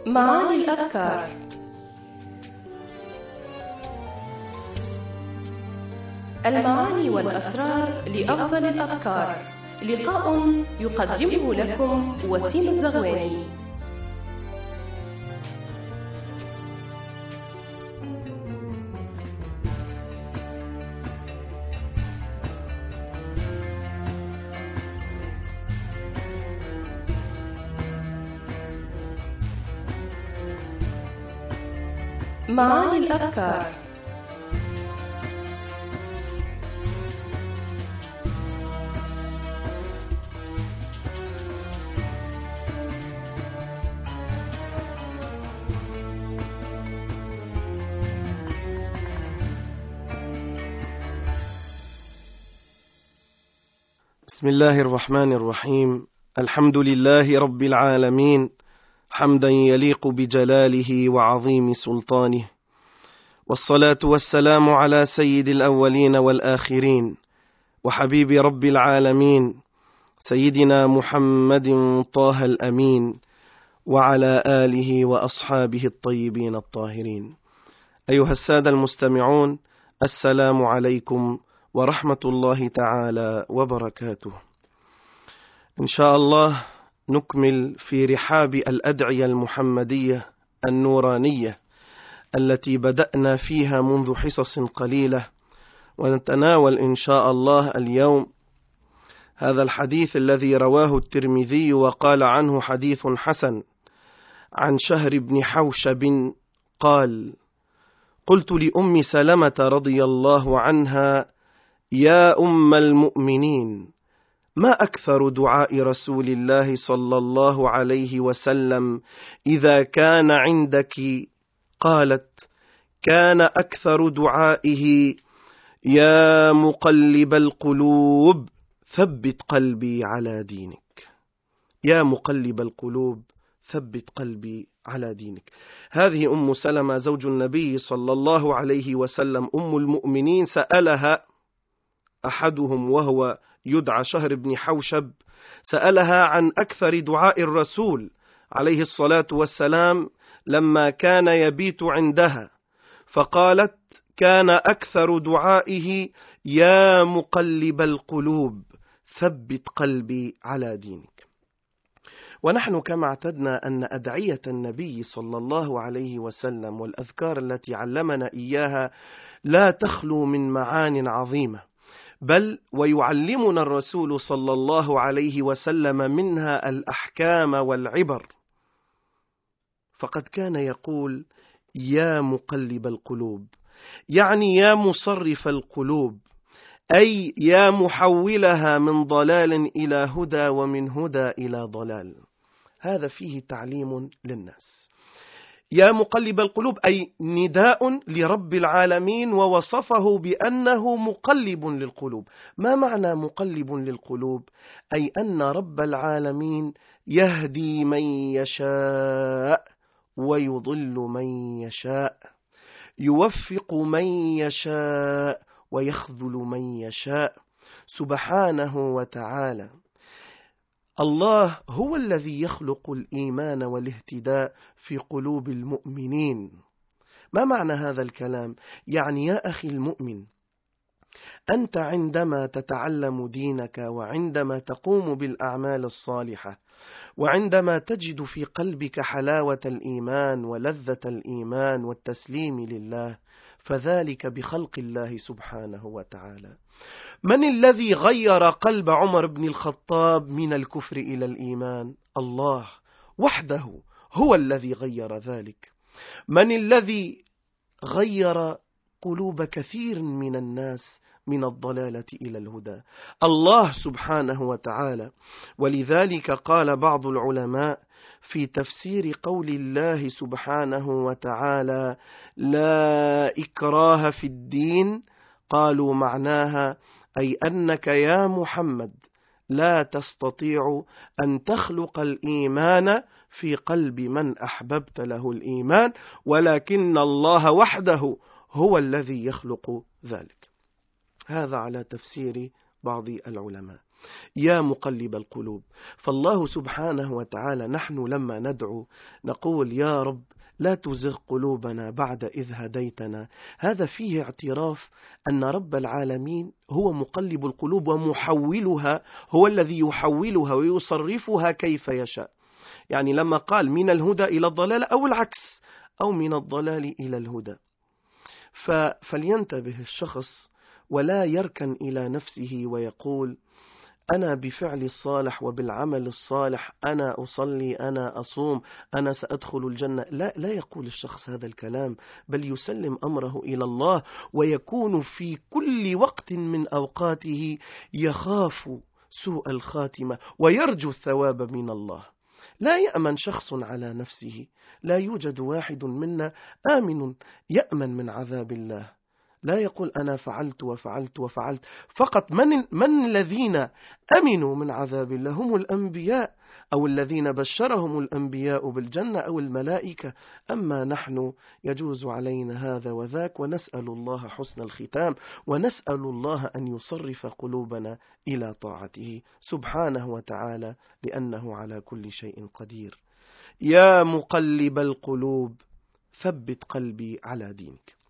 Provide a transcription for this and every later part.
معاني الأذكار. المعاني والأسرار لأفضل الأذكار. لقاء يقدمه لكم وسيم الزغواني. معاني الأذكار. بسم الله الرحمن الرحيم. الحمد لله رب العالمين، حمدا يليق بجلاله وعظيم سلطانه، والصلاة والسلام على سيد الأولين والآخرين وحبيب رب العالمين سيدنا محمد طه الأمين، وعلى آله وأصحابه الطيبين الطاهرين. أيها السادة المستمعون، السلام عليكم ورحمة الله تعالى وبركاته. إن شاء الله نكمل في رحاب الأدعية المحمدية النورانية التي بدأنا فيها منذ حصص قليلة، ونتناول إن شاء الله اليوم هذا الحديث الذي رواه الترمذي وقال عنه حديث حسن، عن شهر بن حوشب قال: قلت لأم سلمة رضي الله عنها: يا أم المؤمنين، ما أكثر دعاء رسول الله صلى الله عليه وسلم إذا كان عندك؟ قالت: كان أكثر دعائه: يا مقلب القلوب ثبت قلبي على دينك. يا مقلب القلوب ثبت قلبي على دينك. هذه أم سلمة زوج النبي صلى الله عليه وسلم أم المؤمنين، سألها أحدهم وهو يدعى شهر بن حوشب، سألها عن أكثر دعاء الرسول عليه الصلاة والسلام لما كان يبيت عندها، فقالت: كان أكثر دعائه: يا مقلب القلوب ثبت قلبي على دينك. ونحن كما اعتدنا أن أدعية النبي صلى الله عليه وسلم والأذكار التي علمنا إياها لا تخلو من معان عظيمة، بل ويعلمنا الرسول صلى الله عليه وسلم منها الأحكام والعبر. فقد كان يقول: يا مقلب القلوب، يعني يا مصرف القلوب، أي يا محولها من ضلال إلى هدى ومن هدى إلى ضلال. هذا فيه تعليم للناس. يا مقلب القلوب أي نداء لرب العالمين، ووصفه بأنه مقلب للقلوب. ما معنى مقلب للقلوب؟ أي أن رب العالمين يهدي من يشاء ويضل من يشاء، يوفق من يشاء ويخذل من يشاء سبحانه وتعالى. الله هو الذي يخلق الإيمان والاهتداء في قلوب المؤمنين. ما معنى هذا الكلام؟ يعني يا أخي المؤمن، أنت عندما تتعلم دينك، وعندما تقوم بالأعمال الصالحة، وعندما تجد في قلبك حلاوة الإيمان ولذة الإيمان والتسليم لله، فذلك بخلق الله سبحانه وتعالى. من الذي غير قلب عمر بن الخطاب من الكفر إلى الإيمان؟ الله وحده هو الذي غير ذلك. من الذي غير قلوب كثير من الناس من الضلالة إلى الهدى؟ الله سبحانه وتعالى. ولذلك قال بعض العلماء في تفسير قول الله سبحانه وتعالى: لا إكراه في الدين، قالوا معناها أي أنك يا محمد لا تستطيع أن تخلق الإيمان في قلب من أحببت له الإيمان، ولكن الله وحده هو الذي يخلق ذلك. هذا على تفسير بعض العلماء. يا مقلب القلوب. فالله سبحانه وتعالى نحن لما ندعو نقول يا رب لا تزغ قلوبنا بعد إذ هديتنا، هذا فيه اعتراف أن رب العالمين هو مقلب القلوب ومحولها، هو الذي يحولها ويصرفها كيف يشاء. يعني لما قال من الهدى إلى الضلال أو العكس، أو من الضلال إلى الهدى. فلينتبه الشخص ولا يركن إلى نفسه ويقول أنا بفعل الصالح وبالعمل الصالح أنا أصلي، أنا أصوم، أنا سأدخل الجنة. لا يقول الشخص هذا الكلام، بل يسلم أمره إلى الله، ويكون في كل وقت من أوقاته يخاف سوء الخاتمة ويرجو الثواب من الله. لا يأمن شخص على نفسه، لا يوجد واحد منا آمن يأمن من عذاب الله. لا يقول أنا فعلت وفعلت وفعلت فقط. من الذين أمنوا من عذاب الله؟ هم الأنبياء، أو الذين بشرهم الأنبياء بالجنة، أو الملائكة. أما نحن يجوز علينا هذا وذاك، ونسأل الله حسن الختام، ونسأل الله أن يصرف قلوبنا إلى طاعته سبحانه وتعالى، لأنه على كل شيء قدير. يا مقلب القلوب ثبت قلبي على دينك.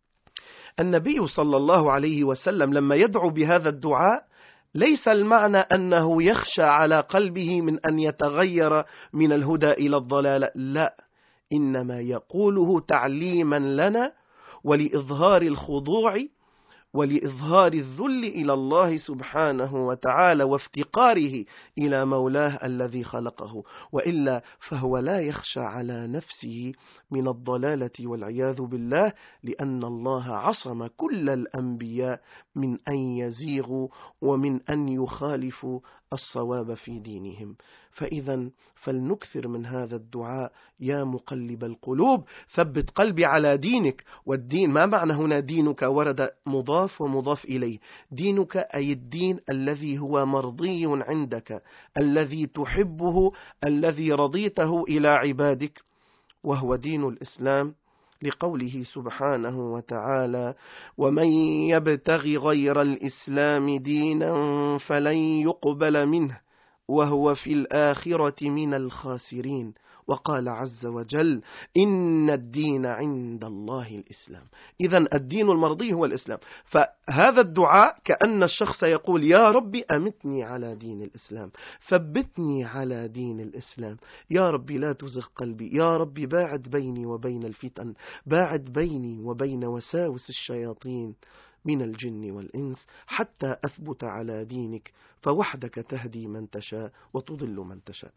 النبي صلى الله عليه وسلم لما يدعو بهذا الدعاء ليس المعنى أنه يخشى على قلبه من أن يتغير من الهدى إلى الضلال، لا، إنما يقوله تعليما لنا ولإظهار الخضوع ولإظهار الذل إلى الله سبحانه وتعالى وافتقاره إلى مولاه الذي خلقه، وإلا فهو لا يخشى على نفسه من الضلالة والعياذ بالله، لأن الله عصم كل الأنبياء من أن يزيغوا ومن أن يخالفوا الصواب في دينهم. فإذا فلنكثر من هذا الدعاء يا مقلب القلوب ثبت قلبي على دينك. والدين ما معنى هنا دينك؟ ورد مضاف ومضاف إليه. دينك أي الدين الذي هو مرضي عندك، الذي تحبه، الذي رضيته إلى عبادك، وهو دين الإسلام، لقوله سبحانه وتعالى ومن يبتغي غير الإسلام دينا فلن يقبل منه وهو في الآخرة من الخاسرين. وقال عز وجل إن الدين عند الله الإسلام. إذن الدين المرضي هو الإسلام. فهذا الدعاء كأن الشخص يقول يا ربي أمتني على دين الإسلام، ثبتني على دين الإسلام، يا ربي لا تزغ قلبي، يا ربي باعد بيني وبين الفتن، باعد بيني وبين وساوس الشياطين من الجن والإنس، حتى أثبت على دينك، فوحدك تهدي من تشاء وتضل من تشاء.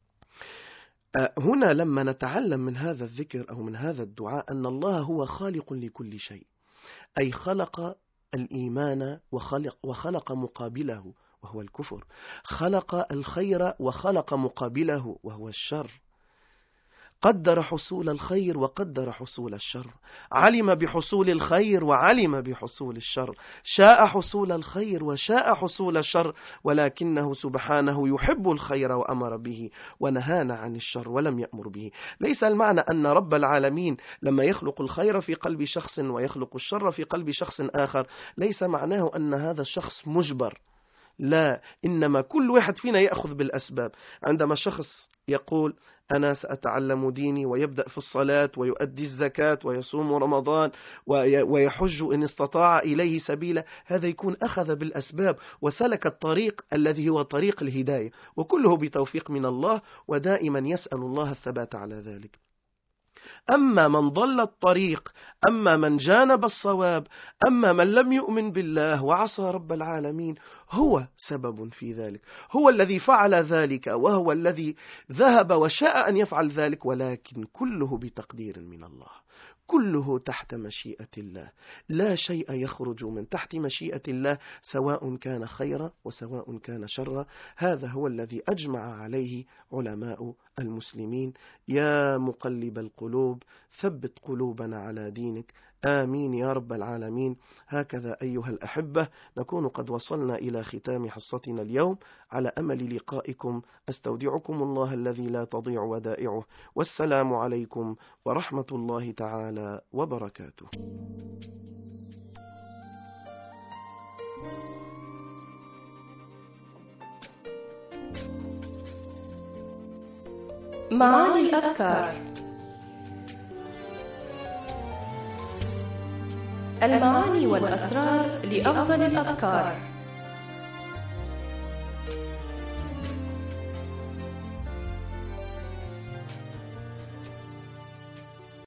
هنا لما نتعلم من هذا الذكر أو من هذا الدعاء أن الله هو خالق لكل شيء، أي خلق الإيمان وخلق مقابله وهو الكفر، خلق الخير وخلق مقابله وهو الشر، قدر حصول الخير وقدر حصول الشر، علم بحصول الخير وعلم بحصول الشر، شاء حصول الخير وشاء حصول الشر، ولكنه سبحانه يحب الخير وأمر به ونهانا عن الشر ولم يأمر به. ليس المعنى أن رب العالمين لما يخلق الخير في قلب شخص ويخلق الشر في قلب شخص آخر ليس معناه أن هذا الشخص مجبر، لا، إنما كل واحد فينا يأخذ بالأسباب. عندما شخص يقول أنا سأتعلم ديني ويبدأ في الصلاة ويؤدي الزكاة ويصوم رمضان ويحج إن استطاع إليه سبيلا، هذا يكون أخذ بالأسباب وسلك الطريق الذي هو طريق الهداية، وكله بتوفيق من الله، ودائما يسأل الله الثبات على ذلك. أما من ضل الطريق، أما من جانب الصواب، أما من لم يؤمن بالله وعصى رب العالمين، هو سبب في ذلك، هو الذي فعل ذلك، وهو الذي ذهب وشاء أن يفعل ذلك، ولكن كله بتقدير من الله، كله تحت مشيئة الله، لا شيء يخرج من تحت مشيئة الله، سواء كان خيرا وسواء كان شرا. هذا هو الذي أجمع عليه علماء المسلمين. يا مقلب القلوب ثبت قلوبنا على دينك، آمين يا رب العالمين. هكذا أيها الأحبة نكون قد وصلنا إلى ختام حصتنا اليوم، على أمل لقائكم أستودعكم الله الذي لا تضيع ودائعه، والسلام عليكم ورحمة الله تعالى وبركاته. معاني الأفكار. المعاني والأسرار لأفضل الأفكار.